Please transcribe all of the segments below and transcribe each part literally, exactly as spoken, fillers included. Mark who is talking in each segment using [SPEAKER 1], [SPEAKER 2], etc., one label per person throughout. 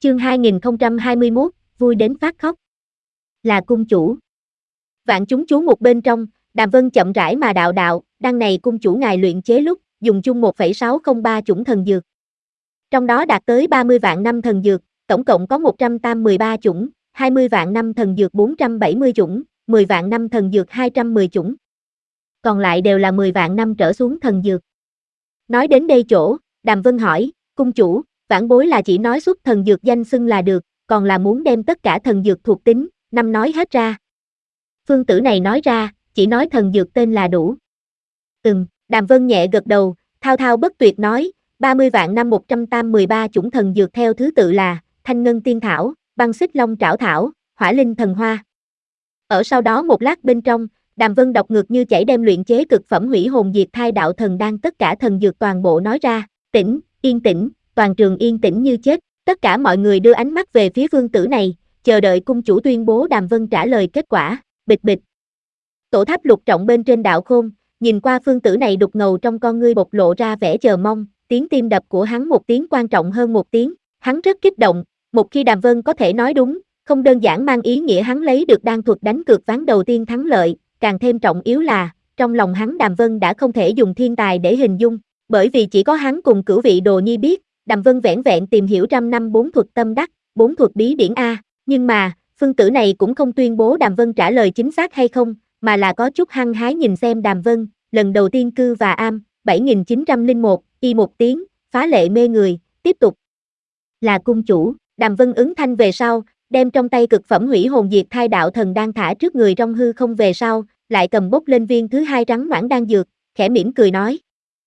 [SPEAKER 1] Chương hai nghìn không trăm hai mươi mốt, vui đến phát khóc. Là cung chủ. Vạn chúng chú mục bên trong, Đàm Vân chậm rãi mà đạo đạo, đăng này cung chủ ngài luyện chế lúc, dùng chung một phẩy sáu không ba chủng thần dược. Trong đó đạt tới ba mươi vạn năm thần dược, tổng cộng có một trăm mười ba chủng, hai mươi vạn năm thần dược bốn trăm bảy mươi chủng, mười vạn năm thần dược hai trăm mười chủng. Còn lại đều là mười vạn năm trở xuống thần dược. Nói đến đây chỗ, Đàm Vân hỏi, cung chủ, vãn bối là chỉ nói xuất thần dược danh xưng là được, còn là muốn đem tất cả thần dược thuộc tính, năm nói hết ra. Phương tử này nói ra, chỉ nói thần dược tên là đủ. Ừm, Đàm Vân nhẹ gật đầu, thao thao bất tuyệt nói, ba mươi vạn năm một trăm mười ba chủng thần dược theo thứ tự là, thanh ngân tiên thảo, băng xích long trảo thảo, hỏa linh thần hoa. Ở sau đó một lát bên trong, Đàm Vân đọc ngược như chảy đem luyện chế cực phẩm hủy hồn diệt thai đạo thần đan tất cả thần dược toàn bộ nói ra, tĩnh, yên tĩnh, toàn trường yên tĩnh như chết, tất cả mọi người đưa ánh mắt về phía phương tử này, chờ đợi cung chủ tuyên bố Đàm Vân trả lời kết quả, bịch bịch. Tổ tháp lục trọng bên trên đạo khôn, nhìn qua phương tử này đục ngầu trong con ngươi bộc lộ ra vẻ chờ mong, tiếng tim đập của hắn một tiếng quan trọng hơn một tiếng, hắn rất kích động, một khi Đàm Vân có thể nói đúng, không đơn giản mang ý nghĩa hắn lấy được đan thuật đánh cược ván đầu tiên thắng lợi, càng thêm trọng yếu là, trong lòng hắn Đàm Vân đã không thể dùng thiên tài để hình dung, bởi vì chỉ có hắn cùng cửu vị đồ nhi biết, Đàm Vân vẻn vẹn tìm hiểu trăm năm bốn thuật tâm đắc, bốn thuật bí điển A, nhưng mà, phương tử này cũng không tuyên bố Đàm Vân trả lời chính xác hay không, mà là có chút hăng hái nhìn xem Đàm Vân, lần đầu tiên cư và am, bảy nghìn chín trăm lẻ một, y một tiếng, phá lệ mê người, tiếp tục. Là cung chủ, Đàm Vân ứng thanh về sau, đem trong tay cực phẩm hủy hồn diệt thai đạo thần đang thả trước người trong hư không về sau, lại cầm bốc lên viên thứ hai trắng noãn đan dược, khẽ mỉm cười nói.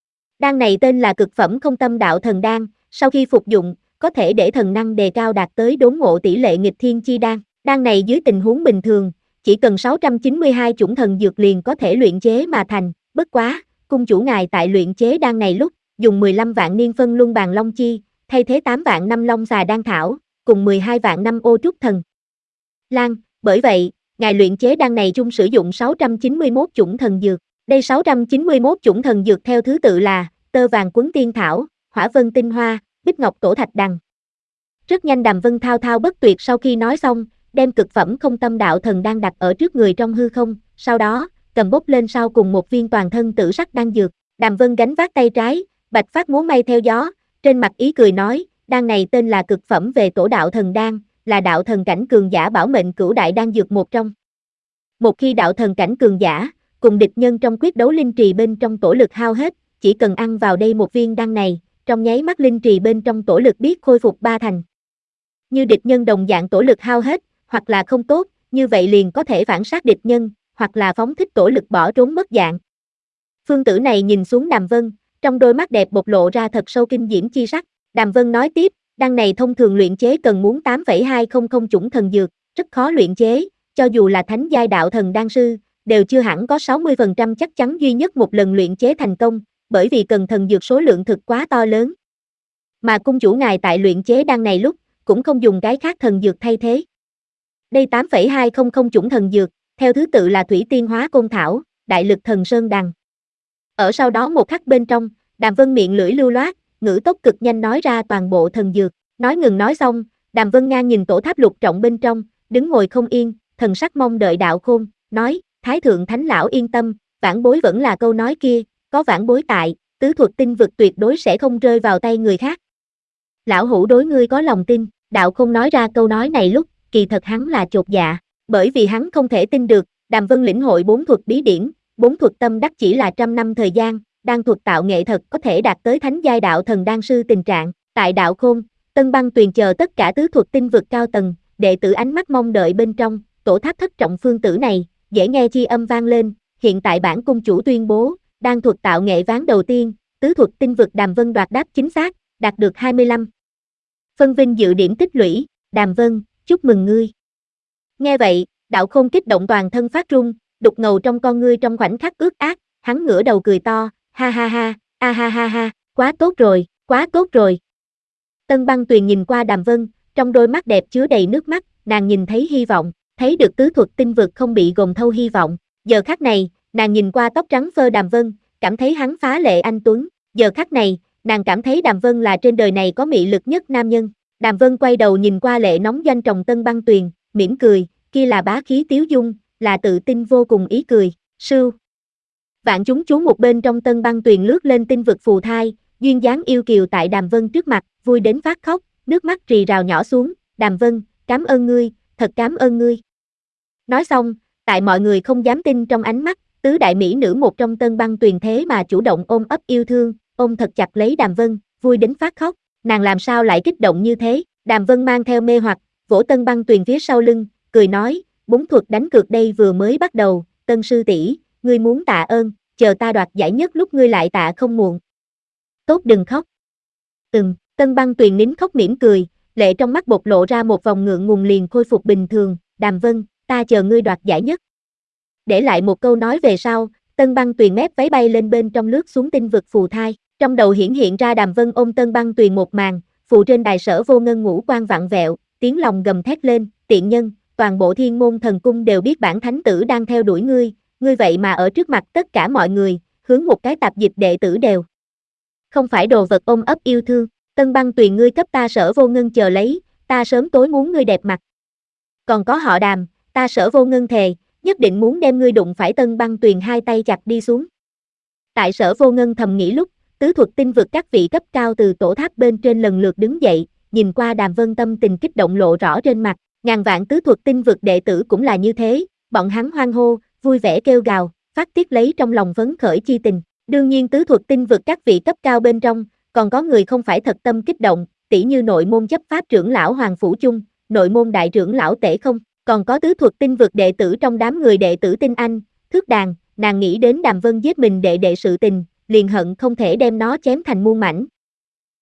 [SPEAKER 1] Đan này tên là cực phẩm không tâm đạo thần đan, sau khi phục dụng, có thể để thần năng đề cao đạt tới đốn ngộ tỷ lệ nghịch thiên chi đan. Đan này dưới tình huống bình thường, chỉ cần sáu trăm chín mươi hai chủng thần dược liền có thể luyện chế mà thành, bất quá, cung chủ ngài tại luyện chế đan này lúc, dùng mười lăm vạn niên phân luân bàn long chi, thay thế tám vạn năm long xà đan thảo, cùng mười hai vạn năm ô trúc thần lan, bởi vậy, ngài luyện chế đan này chung sử dụng sáu trăm chín mươi mốt chủng thần dược. Đây sáu trăm chín mươi mốt chủng thần dược theo thứ tự là, tơ vàng quấn tiên thảo, hỏa vân tinh hoa, bích ngọc tổ thạch đằng. Rất nhanh Đàm Vân thao thao bất tuyệt sau khi nói xong, đem cực phẩm không tâm đạo thần đan đặt ở trước người trong hư không, sau đó, cầm bốc lên sau cùng một viên toàn thân tử sắc đan dược. Đàm Vân gánh vác tay trái, bạch phát múa may theo gió, trên mặt ý cười nói, đan này tên là cực phẩm về tổ đạo thần đan, là đạo thần cảnh cường giả bảo mệnh cửu đại đan dược một trong. Một khi đạo thần cảnh cường giả, cùng địch nhân trong quyết đấu linh trì bên trong tổ lực hao hết, chỉ cần ăn vào đây một viên đan này, trong nháy mắt linh trì bên trong tổ lực biết khôi phục ba thành. Như địch nhân đồng dạng tổ lực hao hết, hoặc là không tốt, như vậy liền có thể phản sát địch nhân, hoặc là phóng thích tổ lực bỏ trốn mất dạng. Phương tử này nhìn xuống Đàm Vân, trong đôi mắt đẹp bộc lộ ra thật sâu kinh diễm chi sắc. Đàm Vân nói tiếp, đan này thông thường luyện chế cần muốn tám phẩy hai không không chủng thần dược, rất khó luyện chế, cho dù là thánh giai đạo thần đan sư, đều chưa hẳn có sáu mươi phần trăm chắc chắn duy nhất một lần luyện chế thành công, bởi vì cần thần dược số lượng thực quá to lớn. Mà cung chủ ngài tại luyện chế đan này lúc, cũng không dùng cái khác thần dược thay thế. Đây tám phẩy hai không không chủng thần dược, theo thứ tự là thủy tiên hóa côn thảo, đại lực thần sơn đằng. Ở sau đó một khắc bên trong, Đàm Vân miệng lưỡi lưu loát, ngữ tốc cực nhanh nói ra toàn bộ thần dược, nói ngừng nói xong, Đàm Vân ngang nhìn tổ tháp lục trọng bên trong, đứng ngồi không yên, thần sắc mong đợi đạo khôn, nói, Thái thượng thánh lão yên tâm, vãn bối vẫn là câu nói kia, có vãn bối tại, tứ thuật tinh vực tuyệt đối sẽ không rơi vào tay người khác. Lão hữu đối ngươi có lòng tin, đạo khôn nói ra câu nói này lúc, kỳ thật hắn là chột dạ, bởi vì hắn không thể tin được, Đàm Vân lĩnh hội bốn thuật bí điển, bốn thuật tâm đắc chỉ là trăm năm thời gian, đan thuật tạo nghệ thật có thể đạt tới thánh giai đạo thần đan sư tình trạng, tại đạo khôn, Tân Băng Tuyền chờ tất cả tứ thuật tinh vực cao tầng, đệ tử ánh mắt mong đợi bên trong, tổ tháp thất trọng phương tử này, dễ nghe chi âm vang lên, hiện tại bản cung chủ tuyên bố, đan thuật tạo nghệ ván đầu tiên, tứ thuật tinh vực Đàm Vân đoạt đáp chính xác, đạt được hai mươi lăm phân vinh dự điểm tích lũy, Đàm Vân, chúc mừng ngươi. Nghe vậy, đạo khôn kích động toàn thân phát run, đục ngầu trong con ngươi trong khoảnh khắc ướt át, hắn ngửa đầu cười to, ha ha ha, a ha ha ha, quá tốt rồi, quá tốt rồi. Tân Băng Tuyền nhìn qua Đàm Vân, trong đôi mắt đẹp chứa đầy nước mắt, nàng nhìn thấy hy vọng, thấy được tứ thuật tinh vực không bị gồm thâu hy vọng. Giờ khắc này, nàng nhìn qua tóc trắng phơ Đàm Vân, cảm thấy hắn phá lệ anh tuấn. Giờ khắc này, nàng cảm thấy Đàm Vân là trên đời này có mị lực nhất nam nhân. Đàm Vân quay đầu nhìn qua lệ nóng doanh tròng Tân Băng Tuyền, mỉm cười, kia là bá khí tiếu dung, là tự tin vô cùng ý cười, sưu. Vạn chúng chú một bên trong Tân Băng Tuyền lướt lên tinh vực phù thai, duyên dáng yêu kiều tại Đàm Vân trước mặt, vui đến phát khóc, nước mắt rì rào nhỏ xuống, Đàm Vân, cảm ơn ngươi, thật cảm ơn ngươi. Nói xong, tại mọi người không dám tin trong ánh mắt, tứ đại mỹ nữ một trong Tân Băng Tuyền thế mà chủ động ôm ấp yêu thương, ôm thật chặt lấy Đàm Vân, vui đến phát khóc, nàng làm sao lại kích động như thế, Đàm Vân mang theo mê hoặc, vỗ Tân Băng Tuyền phía sau lưng, cười nói, búng thuật đánh cược đây vừa mới bắt đầu, Tân sư tỷ, ngươi muốn tạ ơn, chờ ta đoạt giải nhất lúc ngươi lại tạ không muộn. Tốt đừng khóc. Ừm, Tân Băng Tuyền nín khóc mỉm cười, lệ trong mắt bộc lộ ra một vòng ngượng ngùng liền khôi phục bình thường, Đàm Vân, ta chờ ngươi đoạt giải nhất. Để lại một câu nói về sau, Tân Băng Tuyền mép váy bay lên bên trong lướt xuống tinh vực phù thai, trong đầu hiển hiện ra Đàm Vân ôm Tân Băng Tuyền một màn, phù trên đài Sở Vô Ngân ngũ quan vặn vẹo, tiếng lòng gầm thét lên, tiện nhân, toàn bộ Thiên Môn Thần Cung đều biết bản thánh tử đang theo đuổi ngươi, ngươi vậy mà ở trước mặt tất cả mọi người, hướng một cái tạp dịch đệ tử đều. Không phải đồ vật ôm ấp yêu thương, Tân Băng Tuyền ngươi cấp ta Sở Vô Ngân chờ lấy, ta sớm tối muốn ngươi đẹp mặt. Còn có họ Đàm, ta Sở Vô Ngân thề, nhất định muốn đem ngươi đụng phải Tân Băng Tuyền hai tay chặt đi xuống. Tại Sở Vô Ngân thầm nghĩ lúc, tứ thuật tinh vực các vị cấp cao từ tổ tháp bên trên lần lượt đứng dậy, nhìn qua Đàm Vân tâm tình kích động lộ rõ trên mặt, ngàn vạn tứ thuật tinh vực đệ tử cũng là như thế, bọn hắn hoan hô, vui vẻ kêu gào, phát tiết lấy trong lòng phấn khởi chi tình. Đương nhiên tứ thuật tinh vực các vị cấp cao bên trong, còn có người không phải thật tâm kích động, tỷ như nội môn chấp pháp trưởng lão Hoàng Phủ Chung, nội môn đại trưởng lão Tể Không, còn có tứ thuật tinh vực đệ tử trong đám người đệ tử Tinh Anh, Thước Đàn, nàng nghĩ đến Đàm Vân giết mình đệ đệ sự tình, liền hận không thể đem nó chém thành muôn mảnh,